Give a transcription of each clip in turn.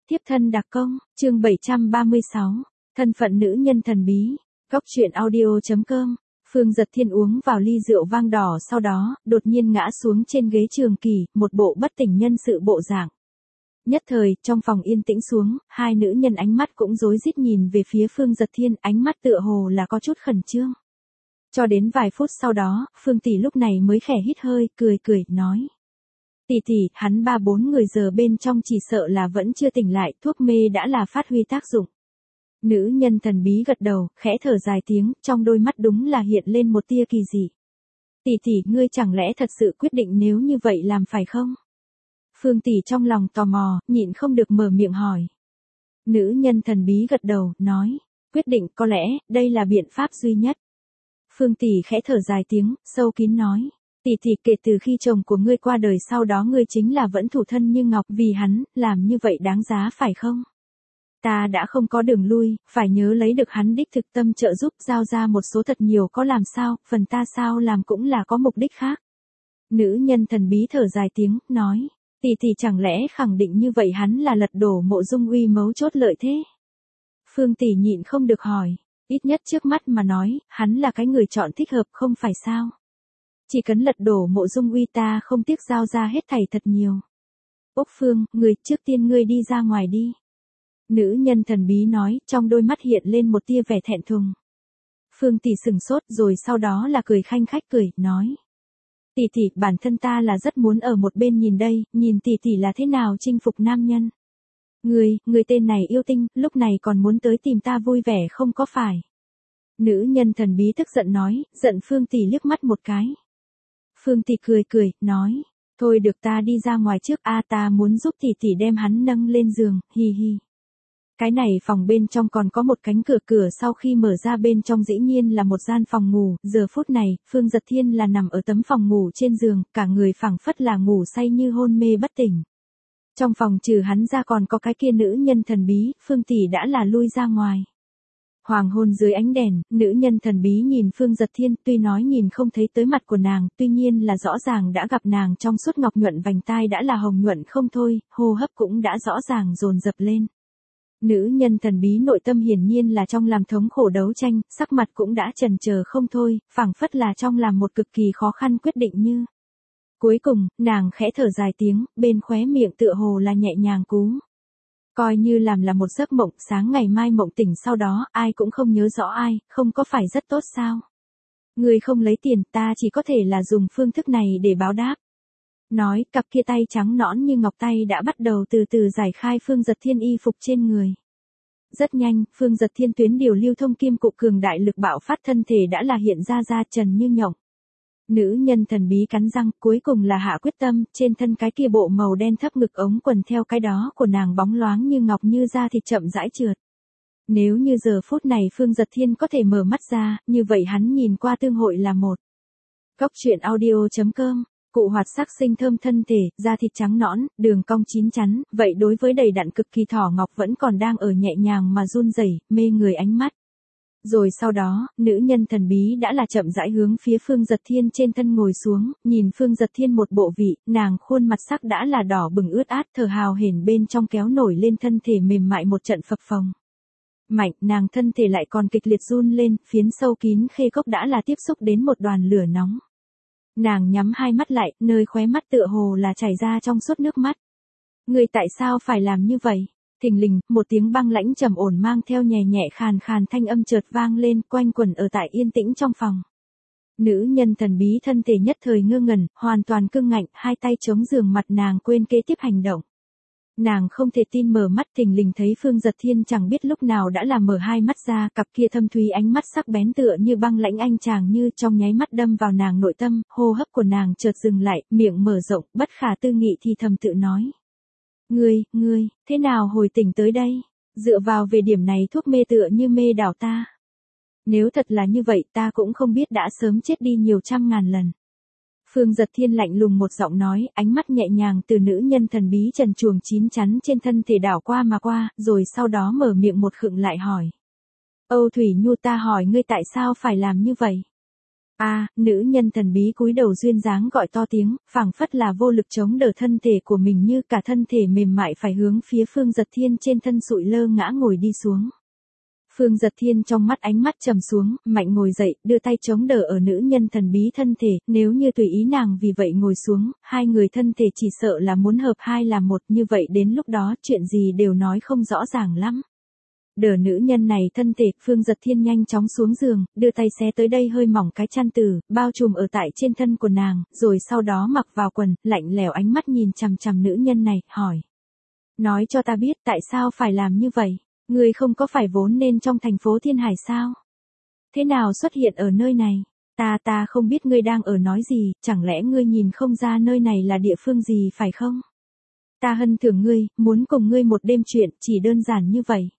Tiếp thân đặc công, chương 736, thân phận nữ nhân thần bí, góc truyện audio.com. Phương Dật Thiên uống vào ly rượu vang đỏ sau đó, đột nhiên ngã xuống trên ghế trường kỳ, một bộ bất tỉnh nhân sự bộ dạng. Nhất thời, trong phòng yên tĩnh xuống, hai nữ nhân ánh mắt cũng rối rít nhìn về phía Phương Dật Thiên, ánh mắt tựa hồ là có chút khẩn trương. Cho đến vài phút sau đó, Phương tỷ lúc này mới khẽ hít hơi, cười, nói. Tỷ, hắn 3-4 người giờ bên trong chỉ sợ là vẫn chưa tỉnh lại, thuốc mê đã là phát huy tác dụng. Nữ nhân thần bí gật đầu, khẽ thở dài tiếng, trong đôi mắt đúng là hiện lên một tia kỳ dị. Tỷ, ngươi chẳng lẽ thật sự quyết định nếu như vậy làm phải không? Phương tỷ trong lòng tò mò, nhịn không được mở miệng hỏi. Nữ nhân thần bí gật đầu, nói, quyết định có lẽ, đây là biện pháp duy nhất. Phương tỷ khẽ thở dài tiếng, sâu kín nói. Tỷ, kể từ khi chồng của ngươi qua đời sau đó ngươi chính là vẫn thủ thân như ngọc vì hắn, làm như vậy đáng giá phải không? Ta đã không có đường lui, phải nhớ lấy được hắn đích thực tâm trợ giúp giao ra một số thật nhiều có làm sao, phần ta sao làm cũng là có mục đích khác. Nữ nhân thần bí thở dài tiếng, nói, tỷ chẳng lẽ khẳng định như vậy hắn là lật đổ Mộ Dung Uy mấu chốt lợi thế? Phương tỷ nhịn không được hỏi, ít nhất trước mắt mà nói, hắn là cái người chọn thích hợp không phải sao? Chỉ cần lật đổ Mộ Dung Uy ta không tiếc giao ra hết thảy thật nhiều. Úc Phương, người trước tiên ngươi đi ra ngoài đi. Nữ nhân thần bí nói, trong đôi mắt hiện lên một tia vẻ thẹn thùng. Phương tỷ sừng sốt rồi sau đó là cười khanh khách nói. Tỷ, bản thân ta là rất muốn ở một bên nhìn đây, nhìn tỷ là thế nào chinh phục nam nhân. Người tên này yêu tinh, lúc này còn muốn tới tìm ta vui vẻ không có phải. Nữ nhân thần bí tức giận nói, giận Phương tỷ liếc mắt một cái. Phương tỷ cười, nói, thôi được ta đi ra ngoài trước ta muốn giúp tỷ đem hắn nâng lên giường, hi. Cái này phòng bên trong còn có một cánh cửa sau khi mở ra bên trong dĩ nhiên là một gian phòng ngủ, giờ phút này, Phương Dật Thiên là nằm ở tấm phòng ngủ trên giường, cả người phảng phất là ngủ say như hôn mê bất tỉnh. Trong phòng trừ hắn ra còn có cái kia nữ nhân thần bí, Phương tỷ đã là lui ra ngoài. Hoàng hôn dưới ánh đèn, nữ nhân thần bí nhìn Phương Dật Thiên, tuy nói nhìn không thấy tới mặt của nàng, tuy nhiên là rõ ràng đã gặp nàng trong suốt ngọc nhuận vành tai đã là hồng nhuận không thôi, hô hấp cũng đã rõ ràng dồn dập lên. Nữ nhân thần bí nội tâm hiển nhiên là trong làm thống khổ đấu tranh, sắc mặt cũng đã chần chờ không thôi, phảng phất là trong làm một cực kỳ khó khăn quyết định như. Cuối cùng, nàng khẽ thở dài tiếng, bên khóe miệng tựa hồ là nhẹ nhàng cú. Coi như làm là một giấc mộng, sáng ngày mai mộng tỉnh sau đó, ai cũng không nhớ rõ ai, không có phải rất tốt sao? Người không lấy tiền, ta chỉ có thể là dùng phương thức này để báo đáp. Nói, cặp kia tay trắng nõn như ngọc tay đã bắt đầu từ từ giải khai Phương Dật Thiên y phục trên người. Rất nhanh, Phương Dật Thiên tuyến điều lưu thông kim cụ cường đại lực bạo phát thân thể đã là hiện ra trần như nhộng. Nữ nhân thần bí cắn răng, cuối cùng là hạ quyết tâm, trên thân cái kia bộ màu đen thấp ngực ống quần theo cái đó của nàng bóng loáng như ngọc như da thịt chậm rãi trượt. Nếu như giờ phút này Phương Dật Thiên có thể mở mắt ra, như vậy hắn nhìn qua tương hội là một. Góc truyện audio.com. Cụ hoạt sắc sinh thơm thân thể, da thịt trắng nõn, đường cong chín chắn, vậy đối với đầy đặn cực kỳ thỏ ngọc vẫn còn đang ở nhẹ nhàng mà run rẩy, mê người ánh mắt. Rồi sau đó, nữ nhân thần bí đã là chậm rãi hướng phía Phương Dật Thiên trên thân ngồi xuống, nhìn Phương Dật Thiên một bộ vị, nàng khuôn mặt sắc đã là đỏ bừng ướt át, thở hào hển bên trong kéo nổi lên thân thể mềm mại một trận phập phồng. Mạnh, nàng thân thể lại còn kịch liệt run lên, phiến sâu kín khê cốc đã là tiếp xúc đến một đoàn lửa nóng. Nàng nhắm hai mắt lại, nơi khóe mắt tựa hồ là chảy ra trong suốt nước mắt. Người tại sao phải làm như vậy? Thình lình, một tiếng băng lãnh trầm ổn mang theo nhẹ nhẹ khàn khàn thanh âm chợt vang lên, quanh quẩn ở tại yên tĩnh trong phòng. Nữ nhân thần bí thân thể nhất thời ngơ ngẩn, hoàn toàn cưng ngạnh, hai tay chống giường mặt nàng quên kế tiếp hành động. Nàng không thể tin mở mắt, thình lình thấy Phương Dật Thiên chẳng biết lúc nào đã là mở hai mắt ra, cặp kia thâm thúy ánh mắt sắc bén tựa như băng lãnh anh chàng như trong nháy mắt đâm vào nàng nội tâm, hô hấp của nàng chợt dừng lại, miệng mở rộng, bất khả tư nghị thì thầm tự nói. Ngươi, thế nào hồi tỉnh tới đây? Dựa vào về điểm này thuốc mê tựa như mê đảo ta. Nếu thật là như vậy ta cũng không biết đã sớm chết đi nhiều trăm ngàn lần. Phương Dật Thiên lạnh lùng một giọng nói, ánh mắt nhẹ nhàng từ nữ nhân thần bí trần truồng chín chắn trên thân thể đảo qua mà qua, rồi sau đó mở miệng một khựng lại hỏi. Âu Thủy Nhu ta hỏi ngươi tại sao phải làm như vậy? Nữ nhân thần bí cúi đầu duyên dáng gọi to tiếng, phảng phất là vô lực chống đỡ thân thể của mình, như cả thân thể mềm mại phải hướng phía Phương Giật Thiên trên thân sụi lơ ngã ngồi đi xuống. Phương Giật Thiên trong mắt ánh mắt trầm xuống, mạnh ngồi dậy, đưa tay chống đỡ ở nữ nhân thần bí thân thể, nếu như tùy ý nàng vì vậy ngồi xuống, hai người thân thể chỉ sợ là muốn hợp hai làm một, như vậy đến lúc đó chuyện gì đều nói không rõ ràng lắm. Đỡ nữ nhân này thân thể, Phương Giật Thiên nhanh chóng xuống giường, đưa tay xé tới đây hơi mỏng cái chăn từ, bao trùm ở tại trên thân của nàng, rồi sau đó mặc vào quần, lạnh lẽo ánh mắt nhìn chằm chằm nữ nhân này, hỏi. Nói cho ta biết tại sao phải làm như vậy, ngươi không có phải vốn nên trong thành phố Thiên Hải sao? Thế nào xuất hiện ở nơi này? Ta không biết ngươi đang ở nói gì, chẳng lẽ ngươi nhìn không ra nơi này là địa phương gì phải không? Ta hân thưởng ngươi, muốn cùng ngươi một đêm chuyện, chỉ đơn giản như vậy.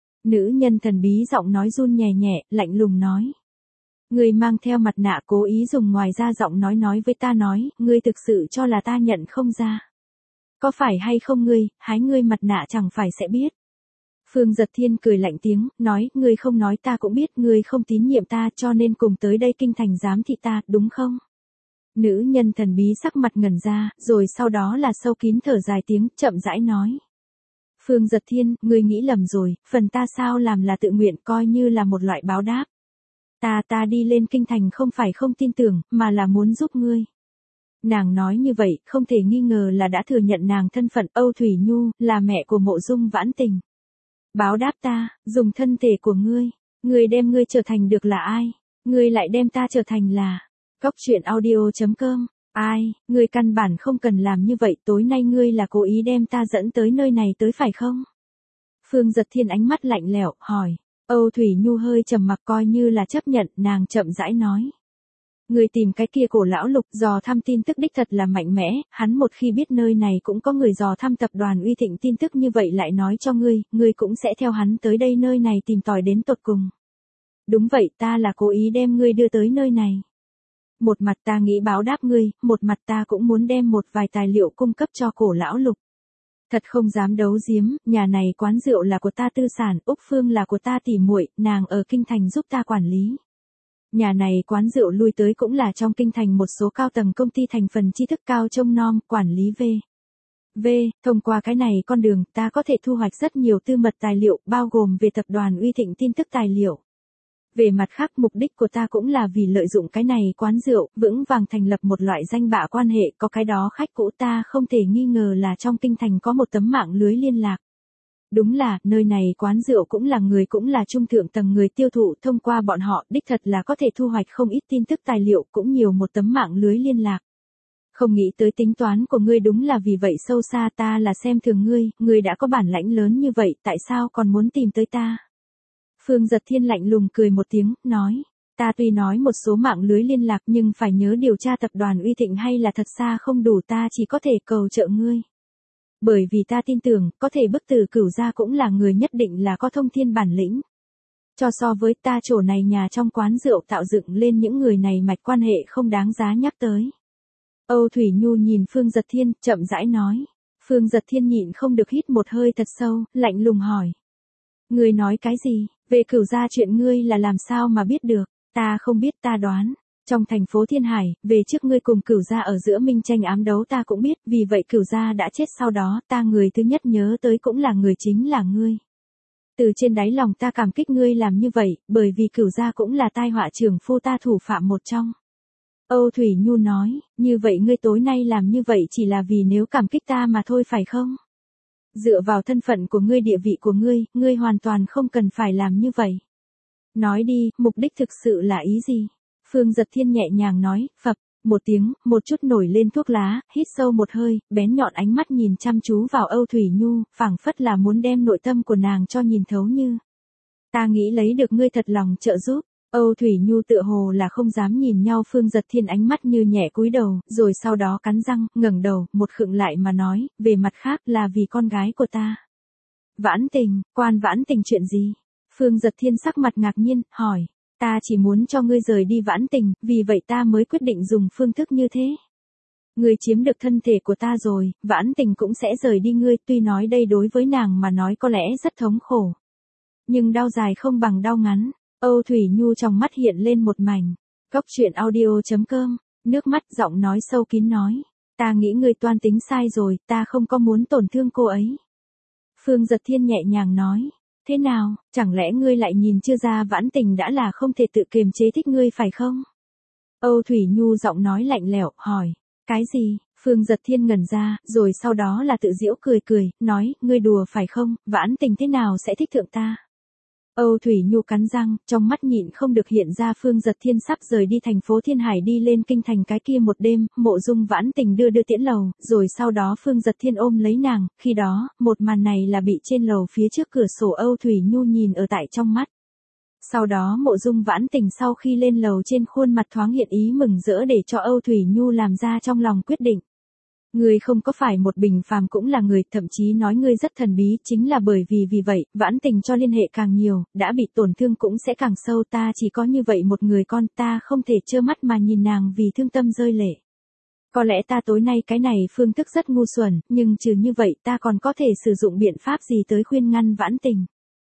Nữ nhân thần bí giọng nói run nhẹ nhẹ, lạnh lùng nói. Ngươi mang theo mặt nạ cố ý dùng ngoài ra giọng nói với ta nói, ngươi thực sự cho là ta nhận không ra. Có phải hay không ngươi, hái ngươi mặt nạ chẳng phải sẽ biết. Phương Giật Thiên cười lạnh tiếng, nói, ngươi không nói ta cũng biết, ngươi không tín nhiệm ta cho nên cùng tới đây kinh thành giám thị ta, đúng không? Nữ nhân thần bí sắc mặt ngẩn ra, rồi sau đó là sâu kín thở dài tiếng, chậm rãi nói. Phương Giật Thiên, ngươi nghĩ lầm rồi, phần ta sao làm là tự nguyện, coi như là một loại báo đáp. Ta đi lên kinh thành không phải không tin tưởng, mà là muốn giúp ngươi. Nàng nói như vậy, không thể nghi ngờ là đã thừa nhận nàng thân phận Âu Thủy Nhu, là mẹ của Mộ Dung Vãn Tình. Báo đáp ta, dùng thân thể của ngươi đem ngươi trở thành được là ai? Ngươi lại đem ta trở thành là... Goctruyện.audio.com. Ai, ngươi căn bản không cần làm như vậy, tối nay ngươi là cố ý đem ta dẫn tới nơi này tới phải không? Phương Giật Thiên ánh mắt lạnh lẽo, hỏi. Âu Thủy Nhu hơi trầm mặc coi như là chấp nhận, nàng chậm rãi nói. Ngươi tìm cái kia Cổ lão Lục dò thăm tin tức đích thật là mạnh mẽ, hắn một khi biết nơi này cũng có người dò thăm tập đoàn Uy Thịnh tin tức như vậy lại nói cho ngươi cũng sẽ theo hắn tới đây nơi này tìm tòi đến tột cùng. Đúng vậy, ta là cố ý đem ngươi đưa tới nơi này. Một mặt ta nghĩ báo đáp ngươi, một mặt ta cũng muốn đem một vài tài liệu cung cấp cho Cổ lão Lục. Thật không dám đấu giếm, nhà này quán rượu là của ta tư sản, Úc Phương là của ta tỉ muội, nàng ở kinh thành giúp ta quản lý. Nhà này quán rượu lui tới cũng là trong kinh thành một số cao tầng công ty thành phần tri thức cao trông nom, quản lý thông qua cái này con đường ta có thể thu hoạch rất nhiều tư mật tài liệu, bao gồm về tập đoàn Uy Thịnh tin tức tài liệu. Về mặt khác, mục đích của ta cũng là vì lợi dụng cái này quán rượu, vững vàng thành lập một loại danh bạ quan hệ, có cái đó khách cũ ta không thể nghi ngờ là trong kinh thành có một tấm mạng lưới liên lạc. Đúng là, nơi này quán rượu cũng là trung thượng tầng người tiêu thụ, thông qua bọn họ, đích thật là có thể thu hoạch không ít tin tức tài liệu, cũng nhiều một tấm mạng lưới liên lạc. Không nghĩ tới tính toán của ngươi đúng là vì vậy sâu xa, ta là xem thường ngươi đã có bản lãnh lớn như vậy, tại sao còn muốn tìm tới ta? Phương Giật Thiên lạnh lùng cười một tiếng, nói, ta tuy nói một số mạng lưới liên lạc nhưng phải nhớ điều tra tập đoàn Uy Thịnh hay là thật xa không đủ, ta chỉ có thể cầu trợ ngươi. Bởi vì ta tin tưởng, có thể bức tử Cửu gia cũng là người nhất định là có thông thiên bản lĩnh. Cho so với ta chỗ này nhà trong quán rượu tạo dựng lên những người này mạch quan hệ không đáng giá nhắc tới. Âu Thủy Nhu nhìn Phương Giật Thiên, chậm rãi nói. Phương Giật Thiên nhịn không được hít một hơi thật sâu, lạnh lùng hỏi. Ngươi nói cái gì, về Cửu gia chuyện ngươi là làm sao mà biết được, ta không biết ta đoán. Trong thành phố Thiên Hải, về trước ngươi cùng Cửu gia ở giữa minh tranh ám đấu ta cũng biết, vì vậy Cửu gia đã chết sau đó, ta người thứ nhất nhớ tới cũng là người chính là ngươi. Từ trên đáy lòng ta cảm kích ngươi làm như vậy, bởi vì Cửu gia cũng là tai họa trưởng phu ta thủ phạm một trong. Âu Thủy Nhu nói, như vậy ngươi tối nay làm như vậy chỉ là vì nếu cảm kích ta mà thôi phải không? Dựa vào thân phận của ngươi, địa vị của ngươi hoàn toàn không cần phải làm như vậy. Nói đi, mục đích thực sự là ý gì? Phương Giật Thiên nhẹ nhàng nói, phập, một tiếng, một chút nổi lên thuốc lá, hít sâu một hơi, bén nhọn ánh mắt nhìn chăm chú vào Âu Thủy Nhu, phảng phất là muốn đem nội tâm của nàng cho nhìn thấu như. Ta nghĩ lấy được ngươi thật lòng trợ giúp. Âu Thủy Nhu tựa hồ là không dám nhìn nhau, Phương Giật Thiên ánh mắt như nhẹ cúi đầu, rồi sau đó cắn răng, ngẩng đầu, một khựng lại mà nói, về mặt khác là vì con gái của ta. Vãn Tình, quan Vãn Tình chuyện gì? Phương Giật Thiên sắc mặt ngạc nhiên, hỏi. Ta chỉ muốn cho ngươi rời đi Vãn Tình, vì vậy ta mới quyết định dùng phương thức như thế. Ngươi chiếm được thân thể của ta rồi, Vãn Tình cũng sẽ rời đi ngươi, tuy nói đây đối với nàng mà nói có lẽ rất thống khổ. Nhưng đau dài không bằng đau ngắn. Âu Thủy Nhu trong mắt hiện lên một mảnh. Góc truyện audio.com, nước mắt giọng nói sâu kín nói. Ta nghĩ ngươi toan tính sai rồi, ta không có muốn tổn thương cô ấy. Phương Giật Thiên nhẹ nhàng nói. Thế nào, chẳng lẽ ngươi lại nhìn chưa ra Vãn Tình đã là không thể tự kiềm chế thích ngươi phải không? Âu Thủy Nhu giọng nói lạnh lẽo, hỏi. Cái gì? Phương Giật Thiên ngẩn ra, rồi sau đó là tự giễu cười cười, nói, ngươi đùa phải không, Vãn Tình thế nào sẽ thích thượng ta? Âu Thủy Nhu cắn răng, trong mắt nhịn không được hiện ra Phương Giật Thiên sắp rời đi thành phố Thiên Hải đi lên kinh thành cái kia một đêm, Mộ Dung Vãn Tình đưa tiễn lầu, rồi sau đó Phương Giật Thiên ôm lấy nàng, khi đó, một màn này là bị trên lầu phía trước cửa sổ Âu Thủy Nhu nhìn ở tại trong mắt. Sau đó Mộ Dung Vãn Tình sau khi lên lầu trên khuôn mặt thoáng hiện ý mừng rỡ để cho Âu Thủy Nhu làm ra trong lòng quyết định. Ngươi không có phải một bình phàm cũng là người, thậm chí nói ngươi rất thần bí, chính là bởi vì vậy, Vãn Tình cho liên hệ càng nhiều, đã bị tổn thương cũng sẽ càng sâu, ta chỉ có như vậy một người con, ta không thể trơ mắt mà nhìn nàng vì thương tâm rơi lệ. Có lẽ ta tối nay cái này phương thức rất ngu xuẩn, nhưng trừ như vậy ta còn có thể sử dụng biện pháp gì tới khuyên ngăn Vãn Tình.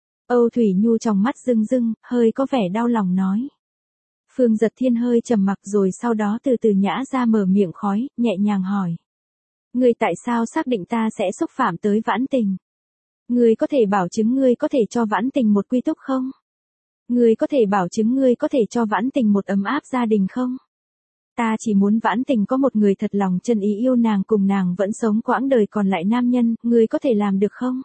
Âu Thủy Nhu trong mắt rưng rưng, hơi có vẻ đau lòng nói. Phương Giật Thiên hơi trầm mặc rồi sau đó từ từ nhã ra mở miệng khói, nhẹ nhàng hỏi. Ngươi tại sao xác định ta sẽ xúc phạm tới Vãn Tình? Ngươi có thể bảo chứng ngươi có thể cho Vãn Tình một quy túc không? Ngươi có thể bảo chứng ngươi có thể cho Vãn Tình một ấm áp gia đình không? Ta chỉ muốn Vãn Tình có một người thật lòng chân ý yêu nàng cùng nàng vẫn sống quãng đời còn lại nam nhân, ngươi có thể làm được không?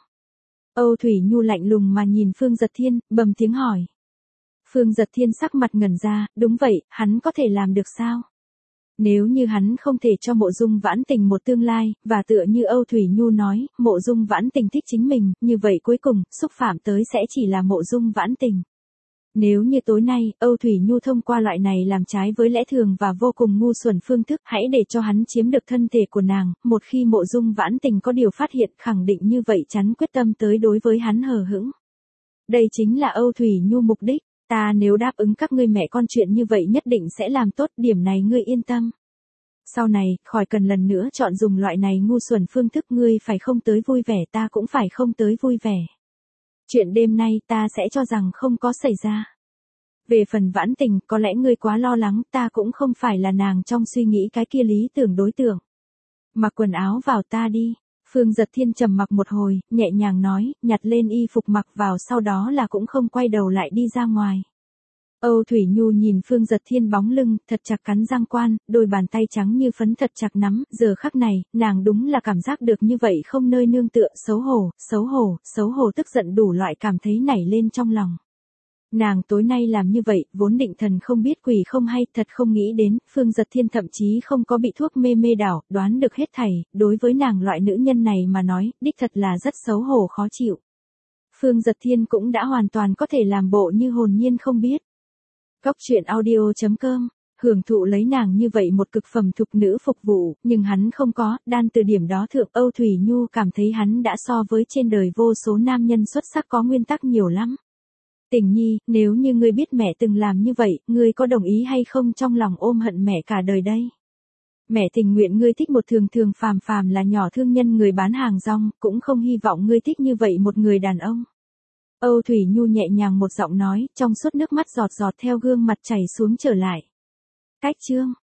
Âu Thủy Nhu lạnh lùng mà nhìn Phương Giật Thiên, bầm tiếng hỏi. Phương Giật Thiên sắc mặt ngẩn ra, đúng vậy, hắn có thể làm được sao? Nếu như hắn không thể cho Mộ Dung Vãn Tình một tương lai, và tựa như Âu Thủy Nhu nói, Mộ Dung Vãn Tình thích chính mình, như vậy cuối cùng, xúc phạm tới sẽ chỉ là Mộ Dung Vãn Tình. Nếu như tối nay, Âu Thủy Nhu thông qua loại này làm trái với lẽ thường và vô cùng ngu xuẩn phương thức, hãy để cho hắn chiếm được thân thể của nàng, một khi Mộ Dung Vãn Tình có điều phát hiện khẳng định như vậy chắn quyết tâm tới đối với hắn hờ hững. Đây chính là Âu Thủy Nhu mục đích. Ta nếu đáp ứng các ngươi mẹ con chuyện như vậy nhất định sẽ làm tốt, điểm này ngươi yên tâm. Sau này, khỏi cần lần nữa chọn dùng loại này ngu xuẩn phương thức, ngươi phải không tới vui vẻ, ta cũng phải không tới vui vẻ. Chuyện đêm nay ta sẽ cho rằng không có xảy ra. Về phần Vãn Tình, có lẽ ngươi quá lo lắng, ta cũng không phải là nàng trong suy nghĩ cái kia lý tưởng đối tượng. Mặc quần áo vào ta đi. Phương Giật Thiên trầm mặc một hồi, nhẹ nhàng nói, nhặt lên y phục mặc vào sau đó là cũng không quay đầu lại đi ra ngoài. Âu Thủy Nhu nhìn Phương Giật Thiên bóng lưng, thật chặt cắn răng quan, đôi bàn tay trắng như phấn thật chặt nắm, giờ khắc này, nàng đúng là cảm giác được như vậy không nơi nương tựa, xấu hổ tức giận đủ loại cảm thấy nảy lên trong lòng. Nàng tối nay làm như vậy, vốn định thần không biết quỷ không hay, thật không nghĩ đến, Phương Giật Thiên thậm chí không có bị thuốc mê đảo, đoán được hết thảy, đối với nàng loại nữ nhân này mà nói, đích thật là rất xấu hổ khó chịu. Phương Giật Thiên cũng đã hoàn toàn có thể làm bộ như hồn nhiên không biết. Góc truyện audio.com, hưởng thụ lấy nàng như vậy một cực phẩm thục nữ phục vụ, nhưng hắn không có, đan từ điểm đó thượng Âu Thủy Nhu cảm thấy hắn đã so với trên đời vô số nam nhân xuất sắc có nguyên tắc nhiều lắm. Tình nhi, nếu như ngươi biết mẹ từng làm như vậy, ngươi có đồng ý hay không trong lòng ôm hận mẹ cả đời đây? Mẹ tình nguyện ngươi thích một thường thường phàm là nhỏ thương nhân người bán hàng rong, cũng không hy vọng ngươi thích như vậy một người đàn ông. Âu Thủy Nhu nhẹ nhàng một giọng nói, trong suốt nước mắt giọt giọt theo gương mặt chảy xuống trở lại. Cách chương